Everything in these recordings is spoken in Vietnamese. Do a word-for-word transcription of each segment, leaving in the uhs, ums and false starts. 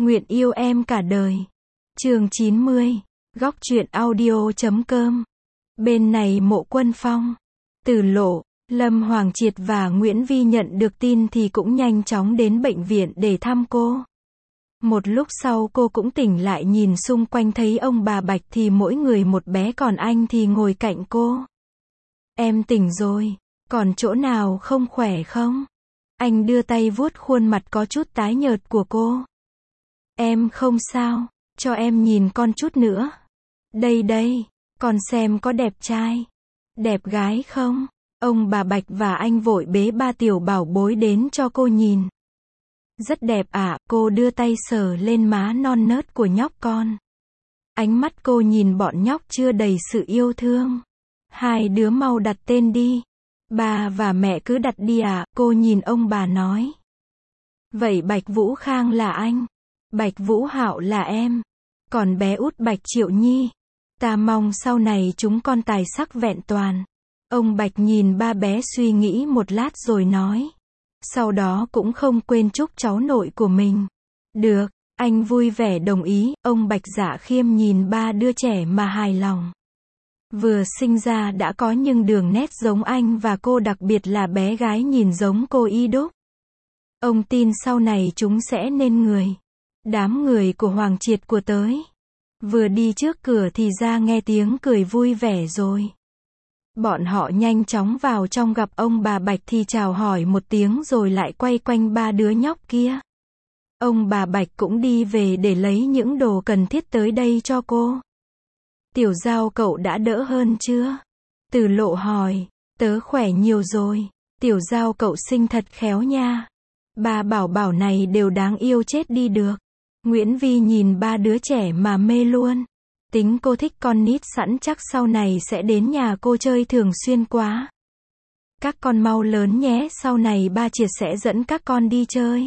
Nguyện yêu em cả đời. Chương chín mươi. Góc truyện audio chấm com. Bên này Mộ Quân Phong, Từ Lộ, Lâm Hoàng Triệt và Nguyễn Vi nhận được tin thì cũng nhanh chóng đến bệnh viện để thăm cô. Một lúc sau cô cũng tỉnh lại, nhìn xung quanh thấy ông bà Bạch thì mỗi người một bé, còn anh thì ngồi cạnh cô. Em tỉnh rồi, còn chỗ nào không khỏe không? Anh đưa tay vuốt khuôn mặt có chút tái nhợt của cô. Em không sao, cho em nhìn con chút nữa. Đây đây, con xem có đẹp trai, đẹp gái không? Ông bà Bạch và anh vội bế ba tiểu bảo bối đến cho cô nhìn. Rất đẹp ạ, à, cô đưa tay sờ lên má non nớt của nhóc con. Ánh mắt cô nhìn bọn nhóc chưa đầy sự yêu thương. Hai đứa mau đặt tên đi. Bà và mẹ cứ đặt đi ạ, à, cô nhìn ông bà nói. Vậy Bạch Vũ Khang là anh, Bạch Vũ Hạo là em, còn bé út Bạch Triệu Nhi, ta mong sau này chúng con tài sắc vẹn toàn. Ông Bạch nhìn ba bé suy nghĩ một lát rồi nói. Sau đó cũng không quên chúc cháu nội của mình. Được, anh vui vẻ đồng ý. Ông Bạch Dạ Khiêm nhìn ba đứa trẻ mà hài lòng. Vừa sinh ra đã có những đường nét giống anh và cô, đặc biệt là bé gái nhìn giống cô y đúc. Ông tin sau này chúng sẽ nên người. Đám người của Hoàng Triệt của tới. Vừa đi trước cửa thì ra nghe tiếng cười vui vẻ rồi. Bọn họ nhanh chóng vào trong, gặp ông bà Bạch thì chào hỏi một tiếng rồi lại quay quanh ba đứa nhóc kia. Ông bà Bạch cũng đi về để lấy những đồ cần thiết tới đây cho cô. Tiểu Giao cậu đã đỡ hơn chưa? Từ Lộ hỏi. Tớ khỏe nhiều rồi. Tiểu Giao cậu sinh thật khéo nha. Ba bảo bảo này đều đáng yêu chết đi được. Nguyễn Vi nhìn ba đứa trẻ mà mê luôn. Tính cô thích con nít sẵn, chắc sau này sẽ đến nhà cô chơi thường xuyên quá. Các con mau lớn nhé, sau này ba Triệt sẽ dẫn các con đi chơi.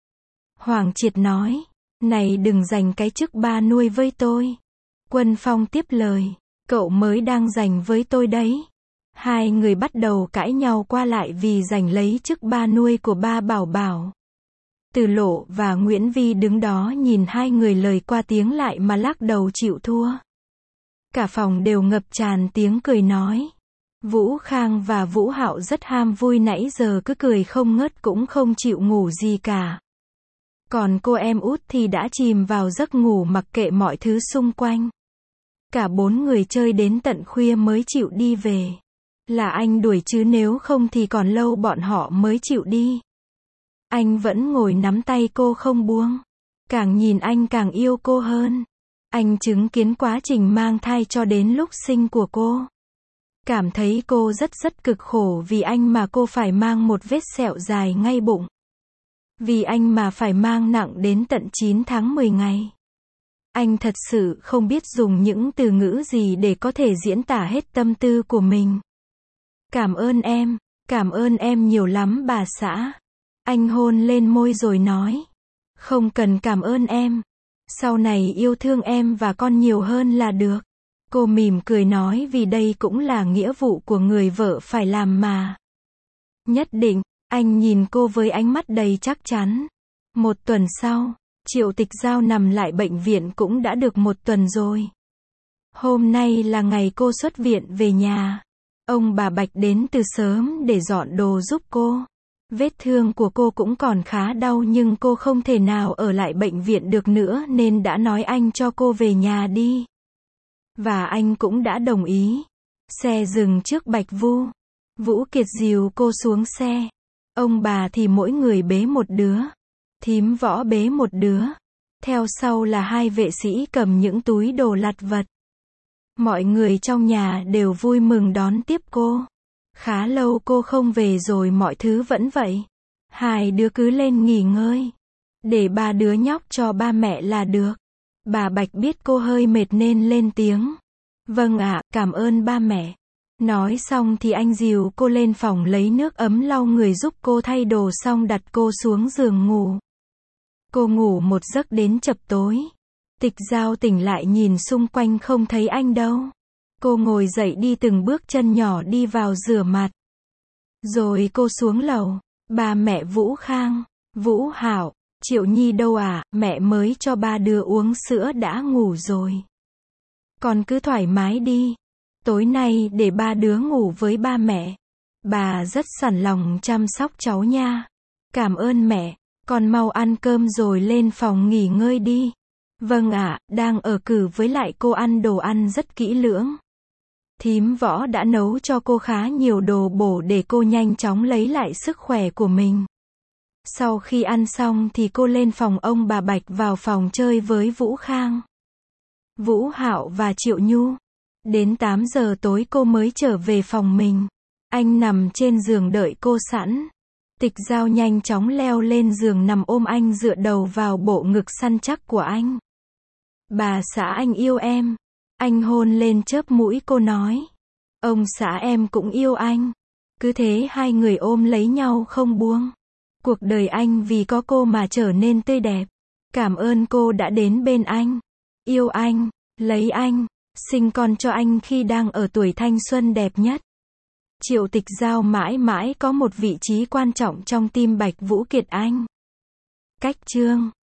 Hoàng Triệt nói. Này đừng giành cái chức ba nuôi với tôi. Quân Phong tiếp lời. Cậu mới đang giành với tôi đấy. Hai người bắt đầu cãi nhau qua lại vì giành lấy chức ba nuôi của ba bảo bảo. Từ Lộ và Nguyễn Vi đứng đó nhìn hai người lời qua tiếng lại mà lắc đầu chịu thua. Cả phòng đều ngập tràn tiếng cười nói. Vũ Khang và Vũ Hạo rất ham vui, nãy giờ cứ cười không ngớt cũng không chịu ngủ gì cả. Còn cô em út thì đã chìm vào giấc ngủ mặc kệ mọi thứ xung quanh. Cả bốn người chơi đến tận khuya mới chịu đi về. Là anh đuổi chứ nếu không thì còn lâu bọn họ mới chịu đi. Anh vẫn ngồi nắm tay cô không buông. Càng nhìn anh càng yêu cô hơn. Anh chứng kiến quá trình mang thai cho đến lúc sinh của cô. Cảm thấy cô rất rất cực khổ vì anh mà cô phải mang một vết sẹo dài ngay bụng. Vì anh mà phải mang nặng đến tận chín tháng mười ngày. Anh thật sự không biết dùng những từ ngữ gì để có thể diễn tả hết tâm tư của mình. Cảm ơn em, cảm ơn em nhiều lắm bà xã. Anh hôn lên môi rồi nói. Không cần cảm ơn em. Sau này yêu thương em và con nhiều hơn là được. Cô mỉm cười nói, vì đây cũng là nghĩa vụ của người vợ phải làm mà. Nhất định, anh nhìn cô với ánh mắt đầy chắc chắn. Một tuần sau, Triệu Tịch Giao nằm lại bệnh viện cũng đã được một tuần rồi. Hôm nay là ngày cô xuất viện về nhà. Ông bà Bạch đến từ sớm để dọn đồ giúp cô. Vết thương của cô cũng còn khá đau nhưng cô không thể nào ở lại bệnh viện được nữa nên đã nói anh cho cô về nhà đi. Và anh cũng đã đồng ý. Xe dừng trước Bạch Vu. Vũ Kiệt dìu cô xuống xe. Ông bà thì mỗi người bế một đứa. Thím Võ bế một đứa. Theo sau là hai vệ sĩ cầm những túi đồ lặt vặt. Mọi người trong nhà đều vui mừng đón tiếp cô. Khá lâu cô không về rồi mọi thứ vẫn vậy. Hai đứa cứ lên nghỉ ngơi. Để ba đứa nhóc cho ba mẹ là được. Bà Bạch biết cô hơi mệt nên lên tiếng. Vâng ạ, cảm ơn ba mẹ. Nói xong thì anh dìu cô lên phòng lấy nước ấm lau người giúp cô thay đồ xong đặt cô xuống giường ngủ. Cô ngủ một giấc đến chập tối. Tịch Giao tỉnh lại nhìn xung quanh không thấy anh đâu. Cô ngồi dậy đi từng bước chân nhỏ đi vào rửa mặt. Rồi cô xuống lầu. Ba mẹ Vũ Khang, Vũ Hạo, Triệu Nhi đâu à, mẹ mới cho ba đứa uống sữa đã ngủ rồi. Con cứ thoải mái đi. Tối nay để ba đứa ngủ với ba mẹ. Bà rất sẵn lòng chăm sóc cháu nha. Cảm ơn mẹ, con mau ăn cơm rồi lên phòng nghỉ ngơi đi. Vâng ạ, đang ở cử với lại cô ăn đồ ăn rất kỹ lưỡng. Thím Võ đã nấu cho cô khá nhiều đồ bổ để cô nhanh chóng lấy lại sức khỏe của mình. Sau khi ăn xong thì cô lên phòng ông bà Bạch vào phòng chơi với Vũ Khang, Vũ Hạo và Triệu Nhu. Đến tám giờ tối cô mới trở về phòng mình. Anh nằm trên giường đợi cô sẵn. Tịch Giao nhanh chóng leo lên giường nằm ôm anh dựa đầu vào bộ ngực săn chắc của anh. Bà xã anh yêu em. Anh hôn lên chớp mũi cô nói. Ông xã em cũng yêu anh. Cứ thế hai người ôm lấy nhau không buông. Cuộc đời anh vì có cô mà trở nên tươi đẹp. Cảm ơn cô đã đến bên anh. Yêu anh, lấy anh, sinh con cho anh khi đang ở tuổi thanh xuân đẹp nhất. Triệu Tịch Giao mãi mãi có một vị trí quan trọng trong tim Bạch Vũ Kiệt Anh. Cách chương